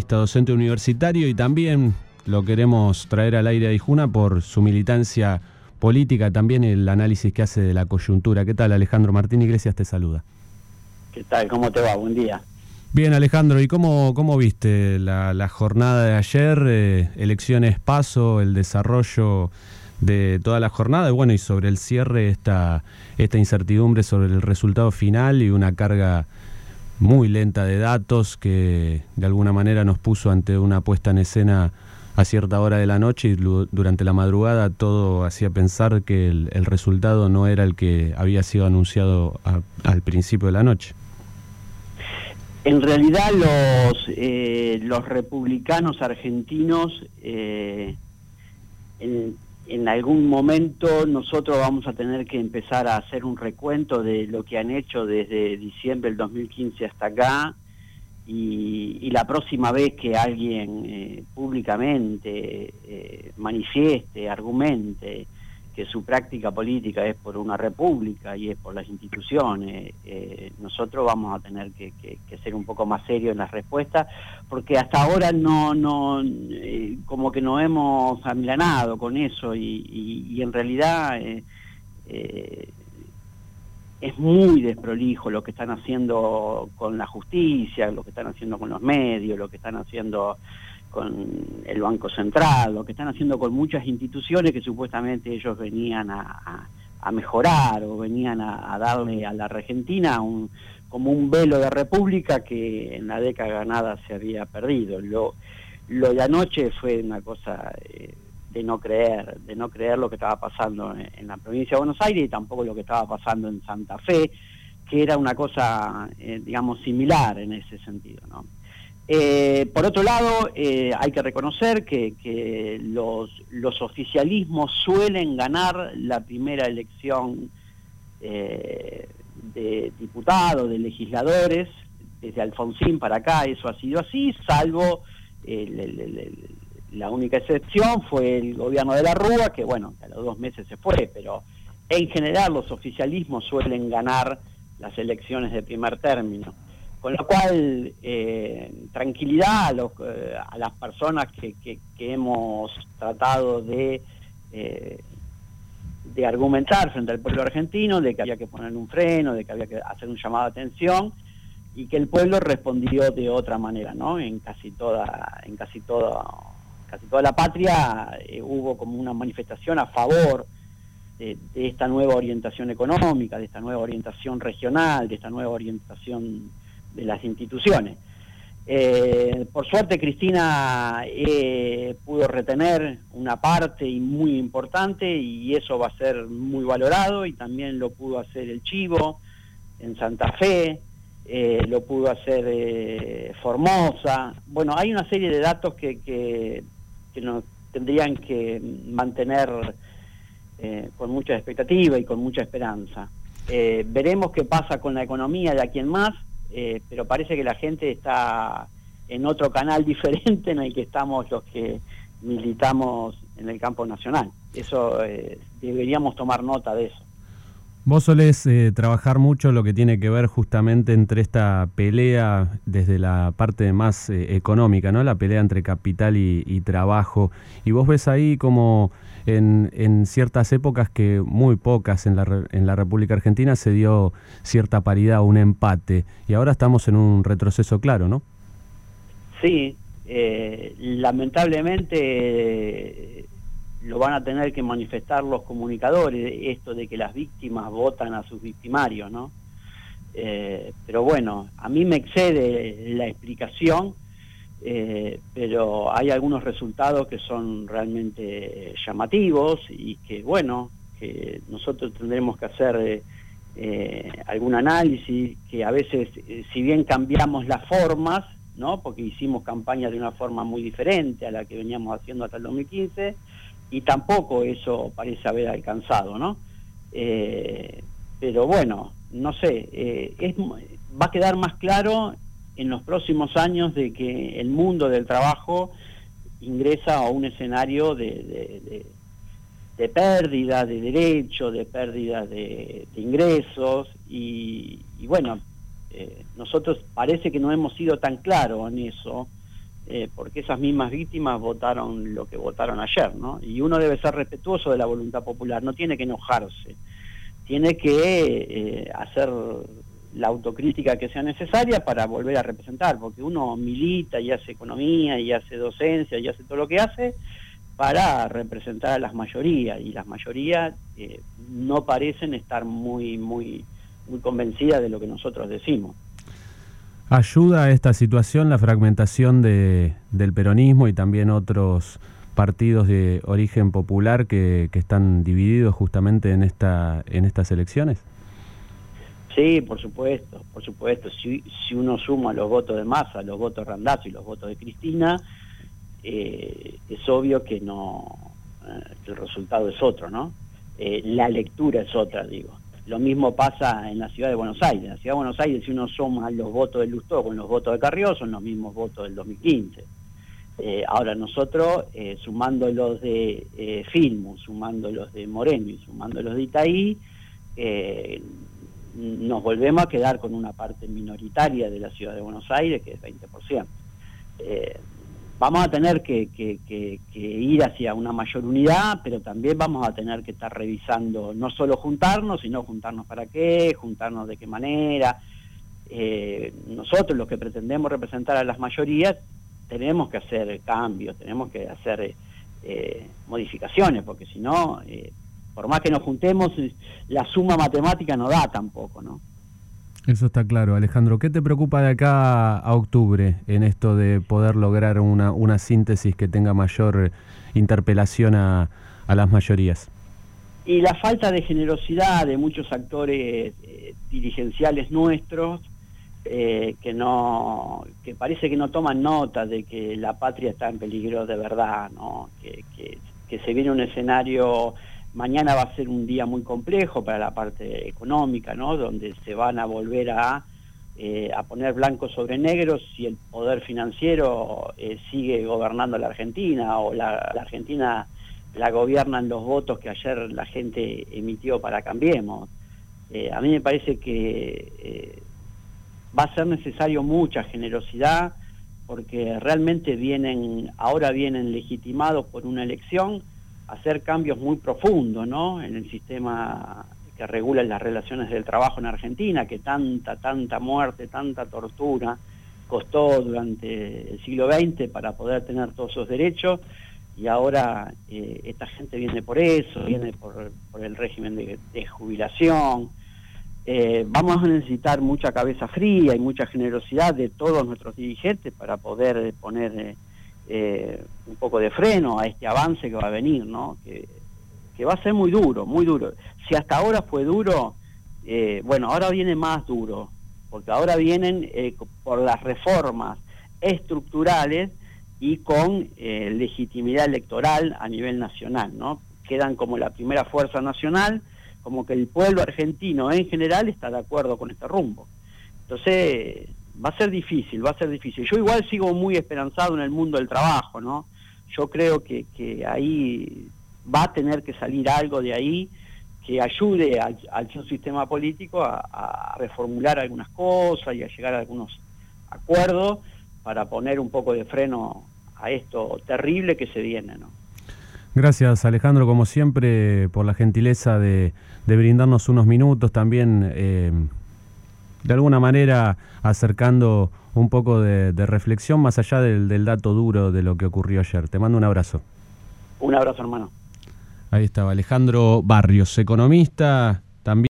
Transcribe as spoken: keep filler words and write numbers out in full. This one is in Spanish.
economista, docente universitario, y también lo queremos traer al aire a Dijuna por su militancia política, también el análisis que hace de la coyuntura. ¿Qué tal? Alejandro Martín Iglesias te saluda. ¿Qué tal? ¿Cómo te va? Buen día. Bien, Alejandro, ¿y cómo, cómo viste la, la jornada de ayer? Eh, elecciones paso, el desarrollo de toda la jornada, y bueno, y sobre el cierre, esta, esta incertidumbre sobre el resultado final y una carga muy lenta de datos que de alguna manera nos puso ante una puesta en escena a cierta hora de la noche, y durante la madrugada todo hacía pensar que el, el resultado no era el que había sido anunciado a, al principio de la noche. En realidad los, eh, los republicanos argentinos, eh, en, en algún momento nosotros vamos a tener que empezar a hacer un recuento de lo que han hecho desde diciembre del dos mil quince hasta acá, y, y la próxima vez que alguien eh, públicamente eh, manifieste, argumente que su práctica política es por una república y es por las instituciones, eh, nosotros vamos a tener que, que, que ser un poco más serios en las respuestas, porque hasta ahora no, no eh, como que nos hemos amilanado con eso, y, y, y en realidad eh, eh, es muy desprolijo lo que están haciendo con la justicia, lo que están haciendo con los medios, lo que están haciendo con el Banco Central, lo que están haciendo con muchas instituciones que supuestamente ellos venían a, a, a mejorar o venían a, a darle a la Argentina un, como un velo de república que en la década ganada se había perdido. Lo, lo de anoche fue una cosa eh, de no creer, de no creer lo que estaba pasando en, en la provincia de Buenos Aires, y tampoco lo que estaba pasando en Santa Fe, que era una cosa, eh, digamos, similar en ese sentido, ¿no? Eh, por otro lado, eh, hay que reconocer que, que los, los oficialismos suelen ganar la primera elección eh, de diputados, de legisladores, desde Alfonsín para acá eso ha sido así, salvo el, el, el, el, la única excepción fue el gobierno de la Rúa, que bueno, a los dos meses se fue, pero en general los oficialismos suelen ganar las elecciones de primer término. Con lo cual, eh, tranquilidad a, los, eh, a las personas que, que, que hemos tratado de, eh, de argumentar frente al pueblo argentino, de que había que poner un freno, de que había que hacer un llamado de atención, y que el pueblo respondió de otra manera, ¿no? En casi toda, en casi toda, casi toda la patria eh, hubo como una manifestación a favor de, de esta nueva orientación económica, de esta nueva orientación regional, de esta nueva orientación de las instituciones. Eh, por suerte Cristina eh, pudo retener una parte y muy importante, y eso va a ser muy valorado, y también lo pudo hacer el Chivo en Santa Fe, eh, lo pudo hacer eh, Formosa. Bueno, hay una serie de datos que, que, que nos tendrían que mantener eh, con mucha expectativa y con mucha esperanza. Eh, veremos qué pasa con la economía de aquí en más. Eh, pero parece que la gente está en otro canal diferente en el que estamos los que militamos en el campo nacional. Eso eh, deberíamos tomar nota de eso. Vos solés eh, trabajar mucho lo que tiene que ver justamente entre esta pelea desde la parte más eh, económica, ¿no? La pelea entre capital y, y trabajo. Y vos ves ahí como en, en ciertas épocas, que muy pocas en la, en la República Argentina, se dio cierta paridad, un empate. Y ahora estamos en un retroceso claro, ¿no? Sí, eh, lamentablemente eh, lo van a tener que manifestar los comunicadores, esto de que las víctimas votan a sus victimarios, ¿no? Eh, pero bueno, a mí me excede la explicación, eh, pero hay algunos resultados que son realmente llamativos, y que bueno, que nosotros tendremos que hacer eh, eh, algún análisis, que a veces, eh, si bien cambiamos las formas, ¿no? Porque hicimos campaña de una forma muy diferente a la que veníamos haciendo hasta el dos mil quince, y tampoco eso parece haber alcanzado, ¿no? Eh, pero bueno, no sé, eh, es, va a quedar más claro en los próximos años de que el mundo del trabajo ingresa a un escenario de, de, de, de pérdida de derechos, de pérdida de, de ingresos, y, y bueno, eh, nosotros parece que no hemos sido tan claros en eso, eh, porque esas mismas víctimas votaron lo que votaron ayer, ¿no? Y uno debe ser respetuoso de la voluntad popular, no tiene que enojarse, tiene que eh, hacer la autocrítica que sea necesaria para volver a representar, porque uno milita y hace economía y hace docencia y hace todo lo que hace para representar a las mayorías, y las mayorías eh, no parecen estar muy, muy, muy convencidas de lo que nosotros decimos. ¿Ayuda a esta situación la fragmentación de, del peronismo y también otros partidos de origen popular que, que están divididos justamente en esta en estas elecciones? Sí, por supuesto, por supuesto. Si, si uno suma los votos de Massa, los votos de Randazzo y los votos de Cristina, eh, es obvio que no, eh, que el resultado es otro, ¿no? Eh, la lectura es otra, digo. Lo mismo pasa en la ciudad de Buenos Aires. En la ciudad de Buenos Aires, si uno suma los votos de Lustó con los votos de Carrió, son los mismos votos del dos mil quince. Eh, ahora nosotros, eh, sumando los de eh, Filmus, sumando los de Moreno y sumando los de Itaí, eh, nos volvemos a quedar con una parte minoritaria de la ciudad de Buenos Aires, que es veinte por ciento. Eh, vamos a tener que, que, que, que ir hacia una mayor unidad, pero también vamos a tener que estar revisando, no solo juntarnos, sino juntarnos para qué, juntarnos de qué manera. Eh, nosotros, los que pretendemos representar a las mayorías, tenemos que hacer cambios, tenemos que hacer eh, modificaciones, porque si no... Eh, por más que nos juntemos, la suma matemática no da tampoco, ¿no? Eso está claro. Alejandro, ¿qué te preocupa de acá a octubre en esto de poder lograr una, una síntesis que tenga mayor interpelación a, a las mayorías? Y la falta de generosidad de muchos actores eh, dirigenciales nuestros, eh, que no, que parece que no toman nota de que la patria está en peligro de verdad, ¿no? Que, que, que se viene un escenario... Mañana va a ser un día muy complejo para la parte económica, ¿no? Donde se van a volver a, eh, a poner blanco sobre negro si el poder financiero eh, sigue gobernando la Argentina, o la, la Argentina la gobiernan los votos que ayer la gente emitió para Cambiemos. Eh, a mí me parece que eh, va a ser necesario mucha generosidad, porque realmente vienen, ahora vienen legitimados por una elección, hacer cambios muy profundos, ¿no? En el sistema que regula las relaciones del trabajo en Argentina, que tanta, tanta muerte, tanta tortura costó durante el siglo veinte para poder tener todos esos derechos, y ahora eh, esta gente viene por eso, viene por, por el régimen de, de jubilación. Eh, vamos a necesitar mucha cabeza fría y mucha generosidad de todos nuestros dirigentes para poder poner... Eh, Eh, un poco de freno a este avance que va a venir, ¿no? Que, que va a ser muy duro, muy duro. Si hasta ahora fue duro, eh, bueno, ahora viene más duro, porque ahora vienen eh, por las reformas estructurales y con eh, legitimidad electoral a nivel nacional, ¿no? Quedan como la primera fuerza nacional, como que el pueblo argentino en general está de acuerdo con este rumbo. Entonces... va a ser difícil, va a ser difícil. Yo igual sigo muy esperanzado en el mundo del trabajo, ¿no? Yo creo que, que ahí va a tener que salir algo de ahí que ayude al, al sistema político a, a reformular algunas cosas y a llegar a algunos acuerdos para poner un poco de freno a esto terrible que se viene, ¿no? Gracias, Alejandro, como siempre, por la gentileza de, de brindarnos unos minutos también... Eh, de alguna manera acercando un poco de, de reflexión más allá del, del dato duro de lo que ocurrió ayer. Te mando un abrazo. Un abrazo, hermano. Ahí estaba Alejandro Barrios, economista.